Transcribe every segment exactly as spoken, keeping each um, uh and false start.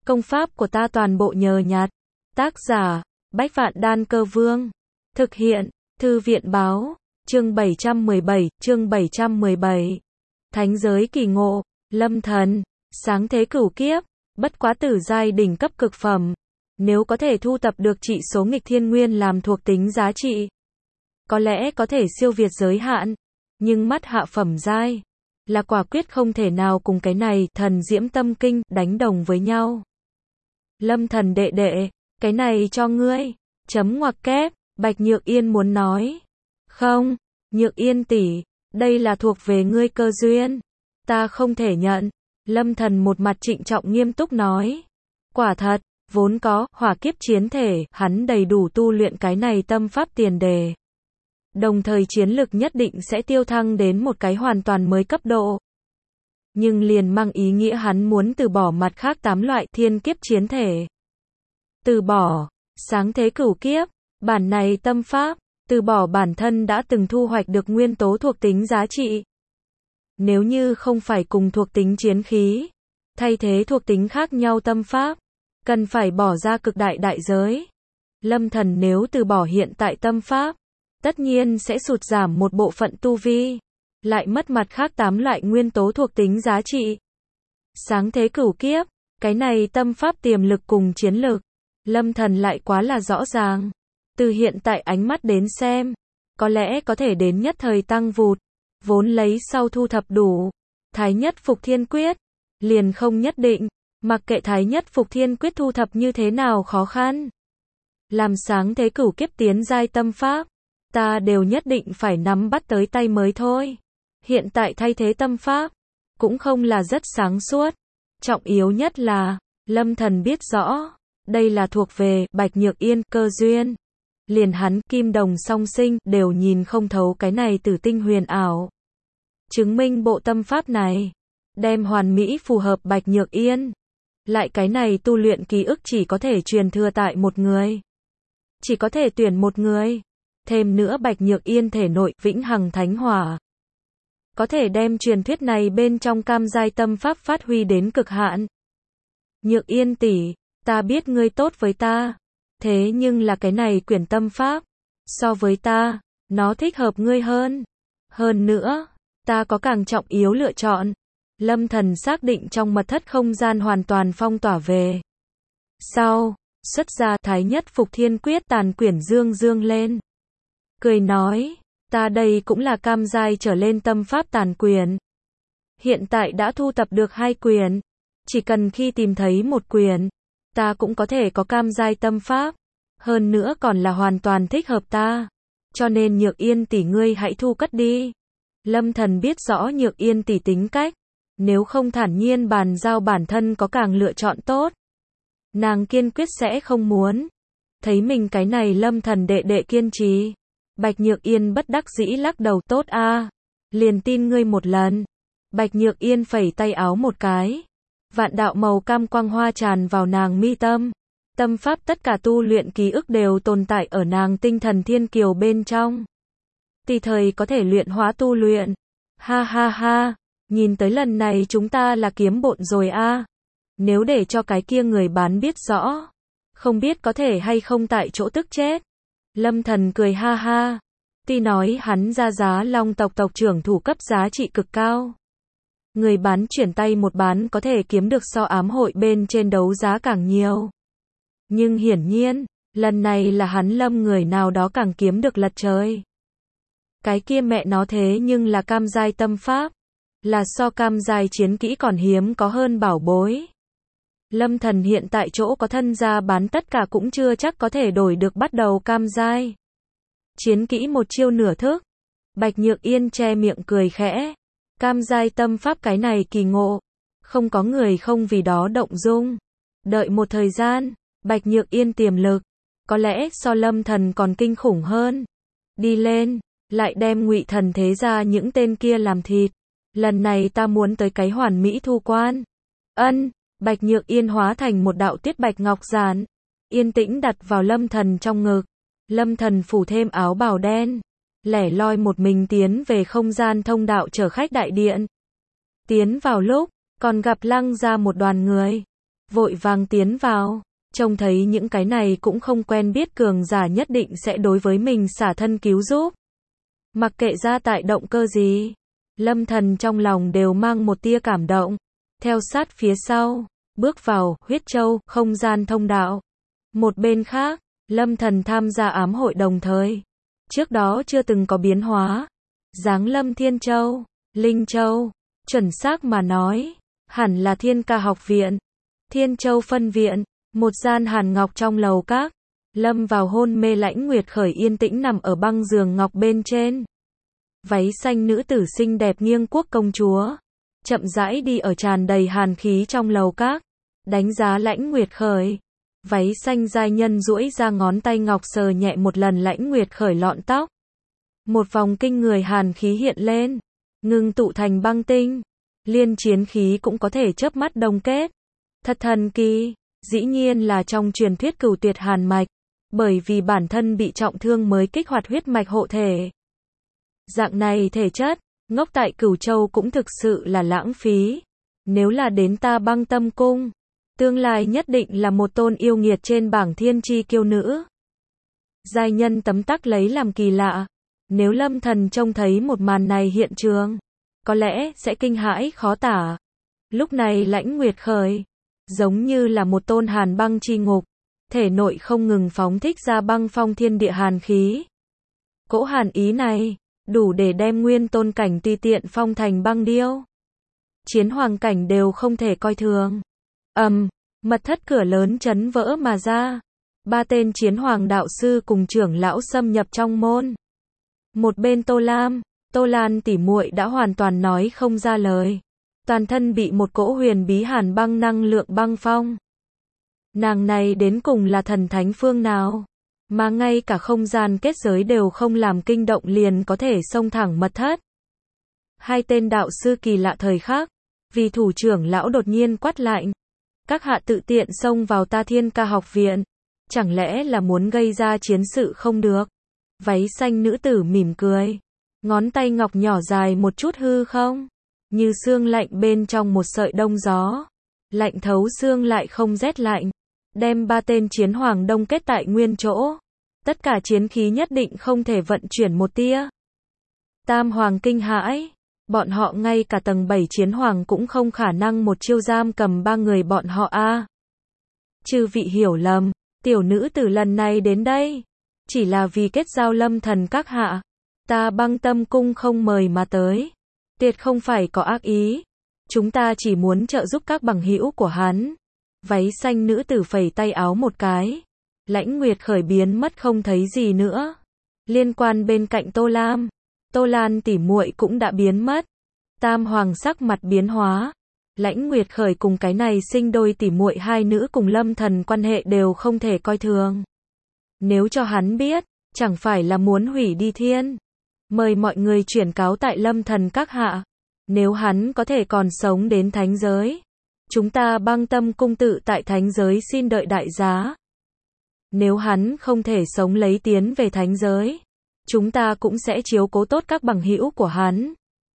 Công pháp của ta toàn bộ nhờ nhặt. Tác giả, Bách Vạn Đan Cơ Vương. Thực hiện, Thư viện Báo. Chương bảy trăm mười bảy, chương bảy trăm mười bảy. Thánh giới kỳ ngộ, lâm thần, sáng thế cửu kiếp, bất quá tử giai đỉnh cấp cực phẩm. Nếu có thể thu tập được trị số nghịch thiên nguyên làm thuộc tính giá trị, có lẽ có thể siêu việt giới hạn, nhưng mắt hạ phẩm giai là quả quyết không thể nào cùng cái này thần diễm tâm kinh đánh đồng với nhau. Lâm thần đệ đệ, cái này cho ngươi. Chấm ngoặc kép, Bạch Nhược Yên muốn nói. Không, Nhược Yên tỷ, đây là thuộc về ngươi cơ duyên. Ta không thể nhận. Lâm thần một mặt trịnh trọng nghiêm túc nói. Quả thật, vốn có, hỏa kiếp chiến thể, hắn đầy đủ tu luyện cái này tâm pháp tiền đề. Đồng thời chiến lực nhất định sẽ tiêu thăng đến một cái hoàn toàn mới cấp độ. Nhưng liền mang ý nghĩa hắn muốn từ bỏ mặt khác tám loại thiên kiếp chiến thể. Từ bỏ, sáng thế cửu kiếp, bản này tâm pháp, từ bỏ bản thân đã từng thu hoạch được nguyên tố thuộc tính giá trị. Nếu như không phải cùng thuộc tính chiến khí, thay thế thuộc tính khác nhau tâm pháp, cần phải bỏ ra cực đại đại giới. Lâm thần nếu từ bỏ hiện tại tâm pháp, tất nhiên sẽ sụt giảm một bộ phận tu vi, lại mất mặt khác tám loại nguyên tố thuộc tính giá trị. Sáng thế cửu kiếp, cái này tâm pháp tiềm lực cùng chiến lực, lâm thần lại quá là rõ ràng. Từ hiện tại ánh mắt đến xem, có lẽ có thể đến nhất thời tăng vụt, vốn lấy sau thu thập đủ. Thái nhất phục thiên quyết, liền không nhất định, mặc kệ thái nhất phục thiên quyết thu thập như thế nào khó khăn. Làm sáng thế cửu kiếp tiến giai tâm pháp, ta đều nhất định phải nắm bắt tới tay mới thôi. Hiện tại thay thế tâm pháp, cũng không là rất sáng suốt. Trọng yếu nhất là, lâm thần biết rõ, đây là thuộc về Bạch Nhược Yên cơ duyên. Liền hắn, kim đồng song sinh, đều nhìn không thấu cái này tử tinh huyền ảo. Chứng minh bộ tâm pháp này, đem hoàn mỹ phù hợp Bạch Nhược Yên. Lại cái này tu luyện ký ức chỉ có thể truyền thừa tại một người. Chỉ có thể tuyển một người. Thêm nữa Bạch Nhược Yên thể nội vĩnh hằng thánh hỏa, có thể đem truyền thuyết này bên trong cam giai tâm pháp phát huy đến cực hạn. Nhược Yên tỷ, ta biết ngươi tốt với ta, thế nhưng là cái này quyển tâm pháp, so với ta, nó thích hợp ngươi hơn. Hơn nữa, ta có càng trọng yếu lựa chọn. Lâm thần xác định trong mật thất không gian hoàn toàn phong tỏa về sau, xuất ra thái nhất phục thiên quyết tàn quyển dương dương lên. Cười nói, ta đây cũng là cam giai trở lên tâm pháp tàn quyển. Hiện tại đã thu tập được hai quyển, chỉ cần khi tìm thấy một quyển, ta cũng có thể có cam giai tâm pháp, hơn nữa còn là hoàn toàn thích hợp ta. Cho nên Nhược Yên tỷ ngươi hãy thu cất đi. Lâm thần biết rõ Nhược Yên tỷ tính cách, nếu không thản nhiên bàn giao bản thân có càng lựa chọn tốt, nàng kiên quyết sẽ không muốn. Thấy mình cái này lâm thần đệ đệ kiên trì, Bạch Nhược Yên bất đắc dĩ lắc đầu. Tốt a, liền tin ngươi một lần. Bạch Nhược Yên phẩy tay áo một cái, vạn đạo màu cam quang hoa tràn vào nàng mi tâm. Tâm pháp tất cả tu luyện ký ức đều tồn tại ở nàng tinh thần thiên kiều bên trong, tùy thời có thể luyện hóa tu luyện. Ha ha ha, nhìn tới lần này chúng ta là kiếm bộn rồi a. Nếu để cho cái kia người bán biết rõ, không biết có thể hay không tại chỗ tức chết. Lâm thần cười ha ha. Tuy nói hắn ra giá long tộc tộc trưởng thủ cấp giá trị cực cao, người bán chuyển tay một bán có thể kiếm được so ám hội bên trên đấu giá càng nhiều. Nhưng hiển nhiên, lần này là hắn lâm người nào đó càng kiếm được lật trời. Cái kia mẹ nó thế nhưng là cam giai tâm pháp, là so cam giai chiến kỹ còn hiếm có hơn bảo bối. Lâm thần hiện tại chỗ có thân gia bán tất cả cũng chưa chắc có thể đổi được bắt đầu cam giai chiến kỹ một chiêu nửa thức. Bạch Nhược Yên che miệng cười khẽ. Cam giai tâm pháp cái này kỳ ngộ, không có người không vì đó động dung. Đợi một thời gian, Bạch Nhược Yên tiềm lực, có lẽ so lâm thần còn kinh khủng hơn. Đi lên, lại đem Ngụy Thần thế ra những tên kia làm thịt. Lần này ta muốn tới cái hoàn mỹ thu quan. Ân. Bạch Nhược Yên hóa thành một đạo tuyết bạch ngọc giản, yên tĩnh đặt vào lâm thần trong ngực. Lâm thần phủ thêm áo bào đen, lẻ loi một mình tiến về không gian thông đạo chở khách đại điện. Tiến vào lúc, còn gặp Lăng ra một đoàn người. vội vàng tiến vào, trông thấy những cái này cũng không quen biết cường giả nhất định sẽ đối với mình xả thân cứu giúp. Mặc kệ ra tại động cơ gì, Lâm Thần trong lòng đều mang một tia cảm động, theo sát phía sau, bước vào huyết châu, không gian thông đạo. Một bên khác, Lâm Thần tham gia ám hội đồng thời, trước đó chưa từng có biến hóa. Giáng lâm Thiên Châu, Linh Châu, chuẩn xác mà nói, hẳn là Thiên Ca học viện, Thiên Châu phân viện, một gian hàn ngọc trong lầu các. Lâm vào hôn mê Lãnh Nguyệt Khởi yên tĩnh nằm ở băng giường ngọc bên trên. Váy xanh nữ tử xinh đẹp nghiêng quốc công chúa, chậm rãi đi ở tràn đầy hàn khí trong lầu các, đánh giá Lãnh Nguyệt Khởi. Váy xanh giai nhân duỗi ra ngón tay ngọc sờ nhẹ một lần Lãnh Nguyệt Khởi lọn tóc. Một vòng kinh người hàn khí hiện lên, ngưng tụ thành băng tinh, liên chiến khí cũng có thể chớp mắt đồng kết. Thật thần kỳ, dĩ nhiên là trong truyền thuyết cửu tuyệt hàn mạch, bởi vì bản thân bị trọng thương mới kích hoạt huyết mạch hộ thể. Dạng này thể chất, ngốc tại Cửu Châu cũng thực sự là lãng phí. Nếu là đến ta Băng Tâm Cung, tương lai nhất định là một tôn yêu nghiệt trên bảng thiên chi kiêu nữ. Giai nhân tấm tắc lấy làm kỳ lạ. Nếu Lâm Thần trông thấy một màn này hiện trường, có lẽ sẽ kinh hãi khó tả. Lúc này Lãnh Nguyệt Khởi, giống như là một tôn hàn băng chi ngục, thể nội không ngừng phóng thích ra băng phong thiên địa hàn khí. Cỗ hàn ý này, đủ để đem nguyên tôn cảnh tùy tiện phong thành băng điêu. Chiến hoàng cảnh đều không thể coi thường. Ầm, um, mật thất cửa lớn chấn vỡ mà ra. Ba tên chiến hoàng đạo sư cùng trưởng lão xâm nhập trong môn. Một bên Tô Lam, Tô Lan tỉ muội đã hoàn toàn nói không ra lời. Toàn thân bị một cỗ huyền bí hàn băng năng lượng băng phong. Nàng này đến cùng là thần thánh phương nào? Mà ngay cả không gian kết giới đều không làm kinh động liền có thể xông thẳng mật thất. Hai tên đạo sư kỳ lạ thời khắc, vì thủ trưởng lão đột nhiên quát lạnh. Các hạ tự tiện xông vào ta Thiên Ca học viện. Chẳng lẽ là muốn gây ra chiến sự không được? Váy xanh nữ tử mỉm cười. Ngón tay ngọc nhỏ dài một chút hư không? Như xương lạnh bên trong một sợi đông gió. Lạnh thấu xương lại không rét lạnh. Đem ba tên chiến hoàng đông kết tại nguyên chỗ. Tất cả chiến khí nhất định không thể vận chuyển một tia. Tam hoàng kinh hãi. Bọn họ ngay cả tầng bảy chiến hoàng cũng không khả năng một chiêu giam cầm ba người bọn họ a. À. Chư vị hiểu lầm, tiểu nữ tử lần này đến đây, chỉ là vì kết giao Lâm Thần các hạ. Ta Băng Tâm Cung không mời mà tới. Tuyệt không phải có ác ý. Chúng ta chỉ muốn trợ giúp các bằng hữu của hắn. Váy xanh nữ tử phẩy tay áo một cái. Lãnh Nguyệt Khởi biến mất không thấy gì nữa. Liên quan bên cạnh Tô Lam, Tô Lan tỉ muội cũng đã biến mất. Tam hoàng sắc mặt biến hóa. Lãnh Nguyệt Khởi cùng cái này sinh đôi tỉ muội hai nữ cùng Lâm Thần quan hệ đều không thể coi thường. Nếu cho hắn biết, chẳng phải là muốn hủy đi thiên. Mời mọi người chuyển cáo tại Lâm Thần các hạ. Nếu hắn có thể còn sống đến thánh giới, chúng ta Băng Tâm Cung tự tại thánh giới xin đợi đại giá. Nếu hắn không thể sống lấy tiến về thánh giới, chúng ta cũng sẽ chiếu cố tốt các bằng hữu của hắn.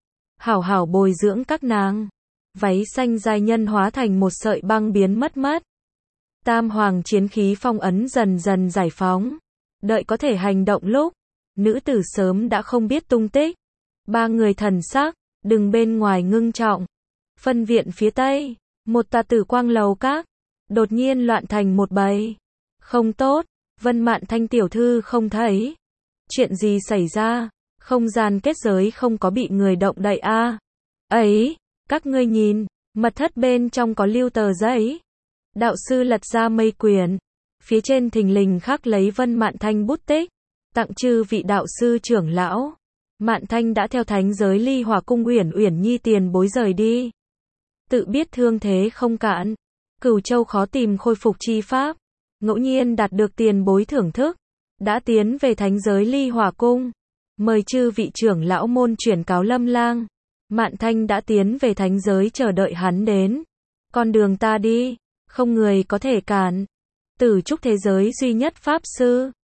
Hảo hảo bồi dưỡng các nàng. Váy xanh giai nhân hóa thành một sợi băng biến mất mất. Tam hoàng chiến khí phong ấn dần dần giải phóng. Đợi có thể hành động lúc, nữ tử sớm đã không biết tung tích. Ba người thần sắc, đừng bên ngoài ngưng trọng. Phân viện phía tây, một tòa tử quang lầu các, đột nhiên loạn thành một bầy. Không tốt, Vân Mạn Thanh tiểu thư không thấy. Chuyện gì xảy ra? Không gian kết giới không có bị người động đậy a? À? Ấy, các ngươi nhìn, mật thất bên trong có lưu tờ giấy. Đạo sư lật ra mây quyển, phía trên thình lình khắc lấy Vân Mạn Thanh bút tích, tặng chư vị đạo sư trưởng lão. Mạn Thanh đã theo thánh giới Ly Hỏa cung Uyển Uyển Nhi tiền bối rời đi. Tự biết thương thế không cạn, Cửu Châu khó tìm khôi phục chi pháp, ngẫu nhiên đạt được tiền bối thưởng thức, đã tiến về thánh giới Ly Hỏa cung. Mời chư vị trưởng lão môn chuyển cáo Lâm lang. Mạn Thanh đã tiến về thánh giới chờ đợi hắn đến. Con đường ta đi, không người có thể cản. Tử trúc thế giới duy nhất pháp sư,